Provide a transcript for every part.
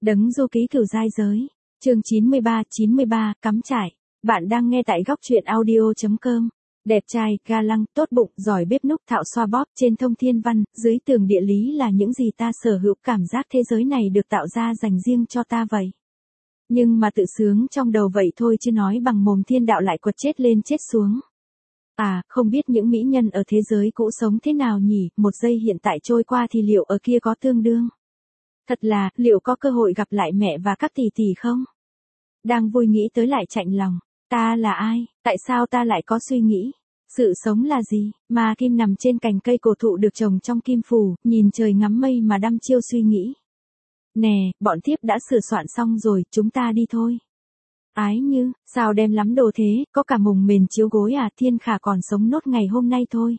Đấng du ký cửu giai giới. Chương 93, cắm trại. Bạn đang nghe tại góc truyện audio.com. Đẹp trai, ga lăng, tốt bụng, giỏi bếp núc, thạo xoa bóp, trên thông thiên văn, dưới tường địa lý là những gì ta sở hữu, cảm giác thế giới này được tạo ra dành riêng cho ta vậy. Nhưng mà tự sướng trong đầu vậy thôi chứ nói bằng mồm thiên đạo lại quật chết lên chết xuống. À, không biết những mỹ nhân ở thế giới cũ sống thế nào nhỉ, một giây hiện tại trôi qua thì liệu ở kia có tương đương? Thật là, liệu có cơ hội gặp lại mẹ và các tỷ tỷ không? Đang vui nghĩ tới lại chạnh lòng. Ta là ai? Tại sao ta lại có suy nghĩ? Sự sống là gì? Mà Kim nằm trên cành cây cổ thụ được trồng trong kim phủ, nhìn trời ngắm mây mà đăm chiêu suy nghĩ. Nè, bọn thiếp đã sửa soạn xong rồi, chúng ta đi thôi. Ái Như, sao đem lắm đồ thế, có cả mùng mền chiếu gối à, Thiên Khả còn sống nốt ngày hôm nay thôi.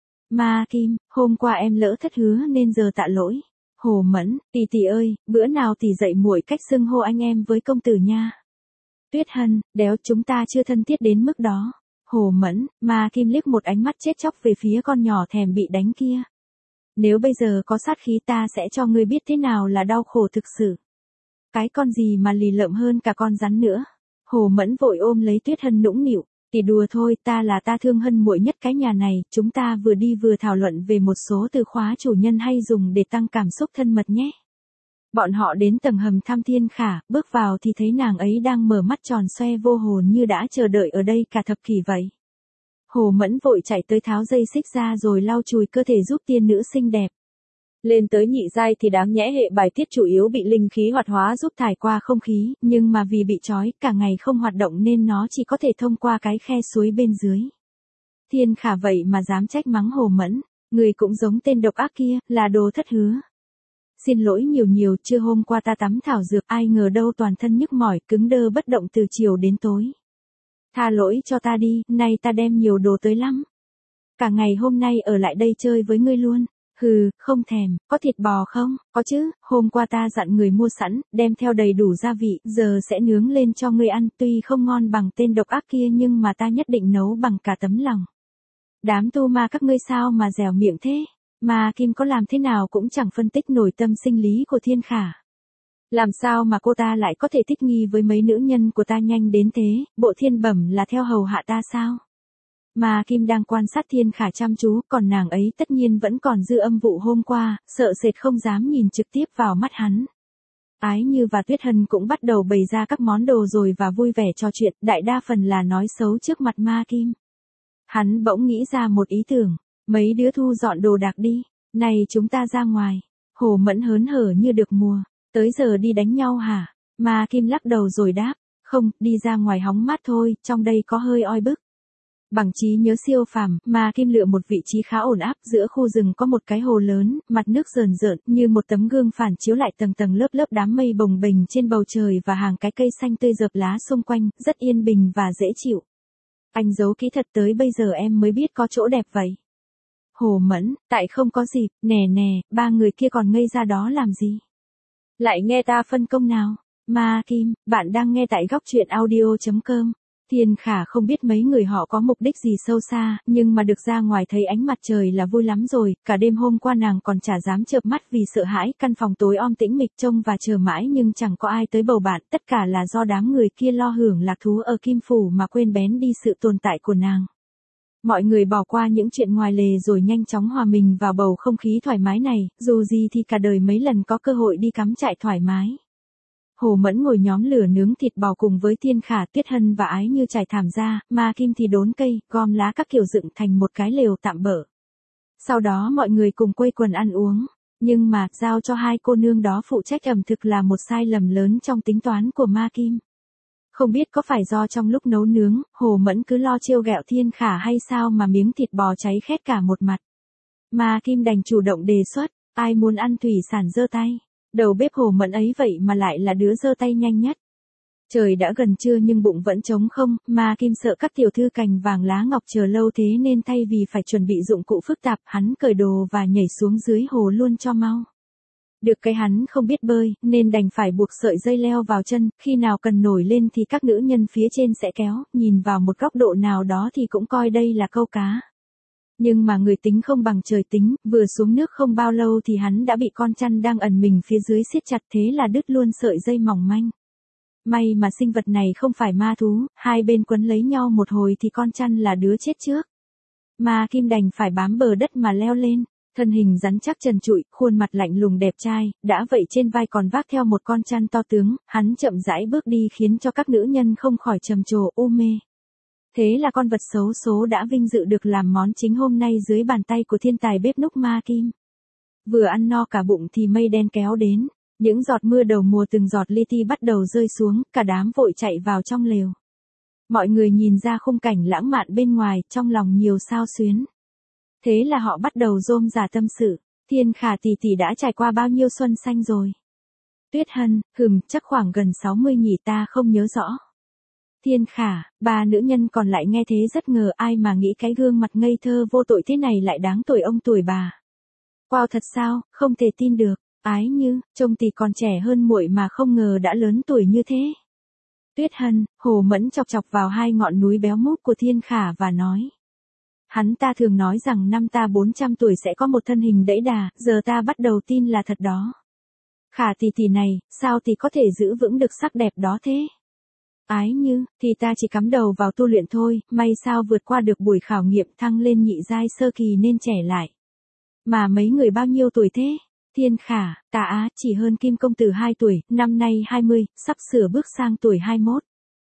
Mà Kim, hôm qua em lỡ thất hứa nên giờ tạ lỗi. Hồ Mẫn, tỷ ơi, bữa nào tỷ dạy muội cách xưng hô anh em với công tử nha. Tuyết Hân, đéo, chúng ta chưa thân thiết đến mức đó. Hồ Mẫn, mà Kim liếc một ánh mắt chết chóc về phía con nhỏ thèm bị đánh kia. Nếu bây giờ có sát khí ta sẽ cho ngươi biết thế nào là đau khổ thực sự. Cái con gì mà lì lợm hơn cả con rắn nữa. Hồ Mẫn vội ôm lấy Tuyết Hân nũng nịu. Tỷ đùa thôi, ta thương Hân muội nhất cái nhà này, chúng ta vừa đi vừa thảo luận về một số từ khóa chủ nhân hay dùng để tăng cảm xúc thân mật nhé. Bọn họ đến tầng hầm thăm Thiên Khả, bước vào thì thấy nàng ấy đang mở mắt tròn xoe vô hồn như đã chờ đợi ở đây cả thập kỷ vậy. Hồ Mẫn vội chạy tới tháo dây xích ra rồi lau chùi cơ thể giúp tiên nữ xinh đẹp. Lên tới nhị giai thì đáng nhẽ hệ bài tiết chủ yếu bị linh khí hoạt hóa giúp thải qua không khí, nhưng mà vì bị trói cả ngày không hoạt động nên nó chỉ có thể thông qua cái khe suối bên dưới. Thiên Khả vậy mà dám trách mắng Hồ Mẫn, người cũng giống tên độc ác kia, là đồ thất hứa. Xin lỗi nhiều, trưa hôm qua ta tắm thảo dược, ai ngờ đâu toàn thân nhức mỏi, cứng đơ bất động từ chiều đến tối. Tha lỗi cho ta đi, nay ta đem nhiều đồ tới lắm. Cả ngày hôm nay ở lại đây chơi với ngươi luôn. Hừ, không thèm, có thịt bò không? Có chứ, hôm qua ta dặn người mua sẵn, đem theo đầy đủ gia vị, giờ sẽ nướng lên cho ngươi ăn, tuy không ngon bằng tên độc ác kia nhưng mà ta nhất định nấu bằng cả tấm lòng. Đám tu ma các ngươi sao mà dẻo miệng thế? Mà Kim có làm thế nào cũng chẳng phân tích nổi tâm sinh lý của Thiên Khả. Làm sao mà cô ta lại có thể thích nghi với mấy nữ nhân của ta nhanh đến thế, bộ thiên bẩm là theo hầu hạ ta sao? Mà Kim đang quan sát Thiên Khả chăm chú, còn nàng ấy tất nhiên vẫn còn dư âm vụ hôm qua, sợ sệt không dám nhìn trực tiếp vào mắt hắn. Ái Như và Tuyết Hân cũng bắt đầu bày ra các món đồ rồi và vui vẻ trò chuyện, đại đa phần là nói xấu trước mặt Ma Kim. Hắn bỗng nghĩ ra một ý tưởng, mấy đứa thu dọn đồ đạc đi, này chúng ta ra ngoài. Hồ Mẫn hớn hở như được mùa, tới giờ đi đánh nhau hả? Ma Kim lắc đầu rồi đáp, không, đi ra ngoài hóng mát thôi, trong đây có hơi oi bức. Bằng trí nhớ siêu phàm, Ma Kim lựa một vị trí khá ổn áp, giữa khu rừng có một cái hồ lớn, mặt nước rờn rợn, như một tấm gương phản chiếu lại tầng tầng lớp đám mây bồng bềnh trên bầu trời và hàng cái cây xanh tươi rợp lá xung quanh, rất yên bình và dễ chịu. Anh giấu kỹ thật tới bây giờ em mới biết có chỗ đẹp vậy. Hồ Mẫn, tại không có dịp, nè, ba người kia còn ngây ra đó làm gì? Lại nghe ta phân công nào? Ma Kim, bạn đang nghe tại góc truyện audio.com. Thiên Khả không biết mấy người họ có mục đích gì sâu xa, nhưng mà được ra ngoài thấy ánh mặt trời là vui lắm rồi, cả đêm hôm qua nàng còn chả dám chợp mắt vì sợ hãi, căn phòng tối om tĩnh mịch trông và chờ mãi nhưng chẳng có ai tới bầu bạn, tất cả là do đám người kia lo hưởng lạc thú ở Kim Phủ mà quên bén đi sự tồn tại của nàng. Mọi người bỏ qua những chuyện ngoài lề rồi nhanh chóng hòa mình vào bầu không khí thoải mái này, dù gì thì cả đời mấy lần có cơ hội đi cắm trại thoải mái. Hồ Mẫn ngồi nhóm lửa nướng thịt bò cùng với Thiên Khả, Tuyết Hân và Ái Như trải thảm ra, Ma Kim thì đốn cây, gom lá các kiểu dựng thành một cái lều tạm bợ. Sau đó mọi người cùng quây quần ăn uống, nhưng mà giao cho hai cô nương đó phụ trách ẩm thực là một sai lầm lớn trong tính toán của Ma Kim. Không biết có phải do trong lúc nấu nướng, Hồ Mẫn cứ lo trêu ghẹo Thiên Khả hay sao mà miếng thịt bò cháy khét cả một mặt. Ma Kim đành chủ động đề xuất, ai muốn ăn thủy sản giơ tay. Đầu bếp Hồ Mẫn ấy vậy mà lại là đứa giơ tay nhanh nhất. Trời đã gần trưa nhưng bụng vẫn trống không, Ma Kim sợ các tiểu thư cành vàng lá ngọc chờ lâu thế nên thay vì phải chuẩn bị dụng cụ phức tạp, hắn cởi đồ và nhảy xuống dưới hồ luôn cho mau. Được cái hắn không biết bơi, nên đành phải buộc sợi dây leo vào chân, khi nào cần nổi lên thì các nữ nhân phía trên sẽ kéo, nhìn vào một góc độ nào đó thì cũng coi đây là câu cá. Nhưng mà người tính không bằng trời tính, vừa xuống nước không bao lâu thì hắn đã bị con chăn đang ẩn mình phía dưới siết chặt, thế là đứt luôn sợi dây mỏng manh. May mà sinh vật này không phải ma thú, hai bên quấn lấy nhau một hồi thì con chăn là đứa chết trước. Ma Kim đành phải bám bờ đất mà leo lên, thân hình rắn chắc trần trụi, khuôn mặt lạnh lùng đẹp trai, đã vậy trên vai còn vác theo một con chăn to tướng, hắn chậm rãi bước đi khiến cho các nữ nhân không khỏi trầm trồ u mê. Thế là con vật xấu số đã vinh dự được làm món chính hôm nay dưới bàn tay của thiên tài bếp núc Ma Kim. Vừa ăn no cả bụng thì mây đen kéo đến, những giọt mưa đầu mùa từng giọt li ti bắt đầu rơi xuống, cả đám vội chạy vào trong lều. Mọi người nhìn ra khung cảnh lãng mạn bên ngoài, trong lòng nhiều sao xuyến. Thế là họ bắt đầu rôm rả tâm sự, Thiên Khả tỷ tỷ đã trải qua bao nhiêu xuân xanh rồi. Tuyết Hân, chắc khoảng gần 60 nhỉ, ta không nhớ rõ. Thiên Khả, ba nữ nhân còn lại nghe thế rất ngờ, ai mà nghĩ cái gương mặt ngây thơ vô tội thế này lại đáng tuổi ông tuổi bà. Wow, thật sao, không thể tin được. Ái Như, trông thì còn trẻ hơn muội mà không ngờ đã lớn tuổi như thế. Tuyết Hân, Hồ Mẫn chọc chọc vào hai ngọn núi béo múp của Thiên Khả và nói. Hắn ta thường nói rằng năm ta 400 tuổi sẽ có một thân hình đẫy đà, giờ ta bắt đầu tin là thật đó. Khả tỷ tỷ này, sao thì có thể giữ vững được sắc đẹp đó thế? Ái Như, thì ta chỉ cắm đầu vào tu luyện thôi, may sao vượt qua được buổi khảo nghiệm thăng lên nhị giai sơ kỳ nên trẻ lại. Mà mấy người bao nhiêu tuổi thế? Thiên Khả, ta á, chỉ hơn Kim công tử 2 tuổi, năm nay 20, sắp sửa bước sang tuổi 21.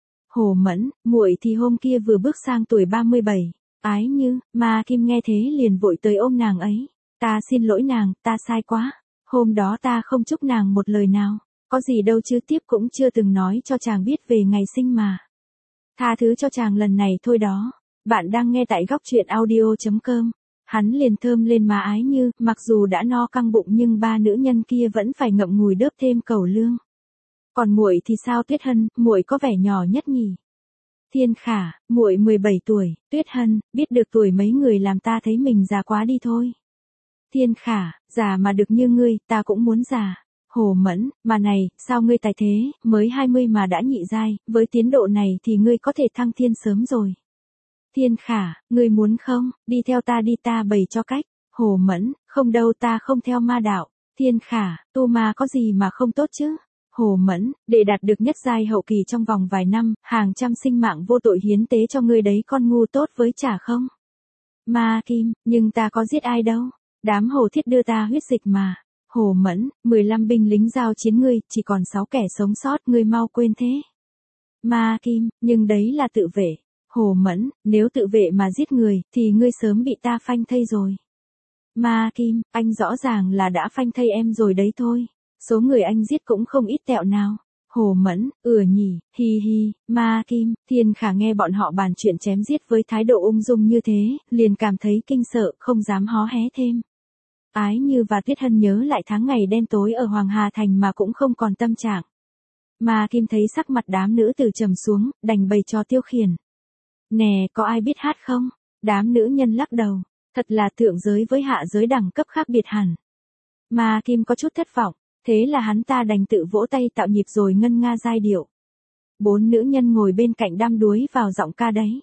Hồ Mẫn, muội thì hôm kia vừa bước sang tuổi 37. Ái Như, Ma Kim nghe thế liền vội tới ôm nàng ấy. Ta xin lỗi nàng, ta sai quá. Hôm đó ta không chúc nàng một lời nào. Có gì đâu chứ, tiếp cũng chưa từng nói cho chàng biết về ngày sinh mà. Tha thứ cho chàng lần này thôi đó. Bạn đang nghe tại góc truyện audio.com. Hắn liền thơm lên má Ái Như, mặc dù đã no căng bụng nhưng ba nữ nhân kia vẫn phải ngậm ngùi đớp thêm cẩu lương. Còn muội thì sao Tuyết Hân, muội có vẻ nhỏ nhất nhỉ? Thiên Khả, muội 17 tuổi, Tuyết Hân, biết được tuổi mấy người làm ta thấy mình già quá đi thôi. Thiên Khả, già mà được như ngươi, ta cũng muốn già. Hồ Mẫn, mà này, sao ngươi tài thế, mới 20 mà đã nhị giai, với tiến độ này thì ngươi có thể thăng thiên sớm rồi. Thiên Khả, ngươi muốn không, đi theo ta đi, ta bày cho cách. Hồ Mẫn, không đâu, ta không theo ma đạo. Thiên Khả, tu ma có gì mà không tốt chứ? Hồ Mẫn, để đạt được nhất giai hậu kỳ trong vòng vài năm, hàng trăm sinh mạng vô tội hiến tế cho ngươi đấy, con ngu tốt với chả không? Ma Kim, nhưng ta có giết ai đâu, đám hồ thiết đưa ta huyết dịch mà. Hồ Mẫn, 15 binh lính giao chiến ngươi, chỉ còn 6 kẻ sống sót, ngươi mau quên thế. Ma Kim, nhưng đấy là tự vệ. Hồ Mẫn, nếu tự vệ mà giết người, thì ngươi sớm bị ta phanh thây rồi. Ma Kim, anh rõ ràng là đã phanh thây em rồi đấy thôi. Số người anh giết cũng không ít tẹo nào. Hồ Mẫn, nhỉ, hi hi. Ma Kim, Thiên Khả nghe bọn họ bàn chuyện chém giết với thái độ ung dung như thế, liền cảm thấy kinh sợ, không dám hó hé thêm. Ái Như và Tuyết Hân nhớ lại tháng ngày đen tối ở Hoàng Hà Thành mà cũng không còn tâm trạng. Ma Kim thấy sắc mặt đám nữ tử trầm xuống, đành bày trò tiêu khiển. Nè, có ai biết hát không? Đám nữ nhân lắc đầu. Thật là thượng giới với hạ giới đẳng cấp khác biệt hẳn. Ma Kim có chút thất vọng, thế là hắn ta đành tự vỗ tay tạo nhịp rồi ngân nga giai điệu. 4 nữ nhân ngồi bên cạnh đăm đuối vào giọng ca đấy.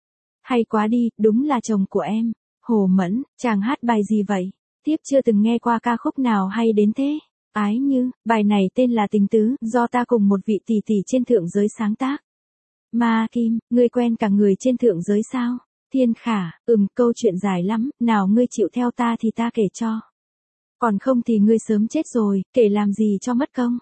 Hay quá đi, đúng là chồng của em. Hồ Mẫn, chàng hát bài gì vậy? Tiếp chưa từng nghe qua ca khúc nào hay đến thế. Ái Như, bài này tên là Tình Tứ, do ta cùng một vị tỷ tỷ trên thượng giới sáng tác. Ma Kim, ngươi quen cả người trên thượng giới sao? Thiên Khả, câu chuyện dài lắm, nào ngươi chịu theo ta thì ta kể cho. Còn không thì ngươi sớm chết rồi, kể làm gì cho mất công.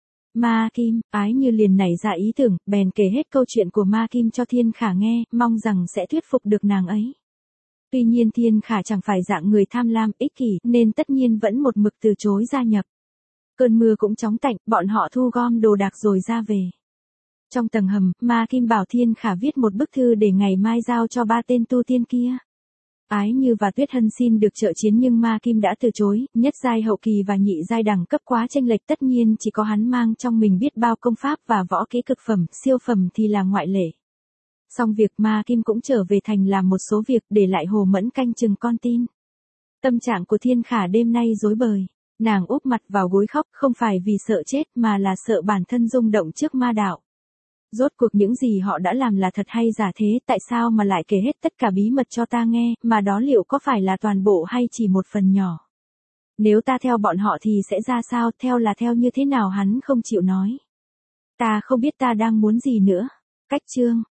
Ma Kim, Ái Như liền nảy ra ý tưởng, bèn kể hết câu chuyện của Ma Kim cho Thiên Khả nghe, mong rằng sẽ thuyết phục được nàng ấy. Tuy nhiên Thiên Khả chẳng phải dạng người tham lam, ích kỷ, nên tất nhiên vẫn một mực từ chối gia nhập. Cơn mưa cũng chóng tạnh, bọn họ thu gom đồ đạc rồi ra về. Trong tầng hầm, Ma Kim bảo Thiên Khả viết một bức thư để ngày mai giao cho 3 tên tu tiên kia. Ái Như và Tuyết Hân xin được trợ chiến nhưng Ma Kim đã từ chối, nhất giai hậu kỳ và nhị giai đẳng cấp quá chênh lệch, tất nhiên chỉ có hắn mang trong mình biết bao công pháp và võ kỹ cực phẩm, siêu phẩm thì là ngoại lệ. Xong việc Ma Kim cũng trở về thành làm một số việc, để lại Hồ Mẫn canh chừng con tin. Tâm trạng của Thiên Khả đêm nay rối bời, nàng úp mặt vào gối khóc, không phải vì sợ chết mà là sợ bản thân rung động trước ma đạo. Rốt cuộc những gì họ đã làm là thật hay giả thế, tại sao mà lại kể hết tất cả bí mật cho ta nghe, mà đó liệu có phải là toàn bộ hay chỉ một phần nhỏ? Nếu ta theo bọn họ thì sẽ ra sao, theo là theo như thế nào hắn không chịu nói. Ta không biết ta đang muốn gì nữa. Cách chương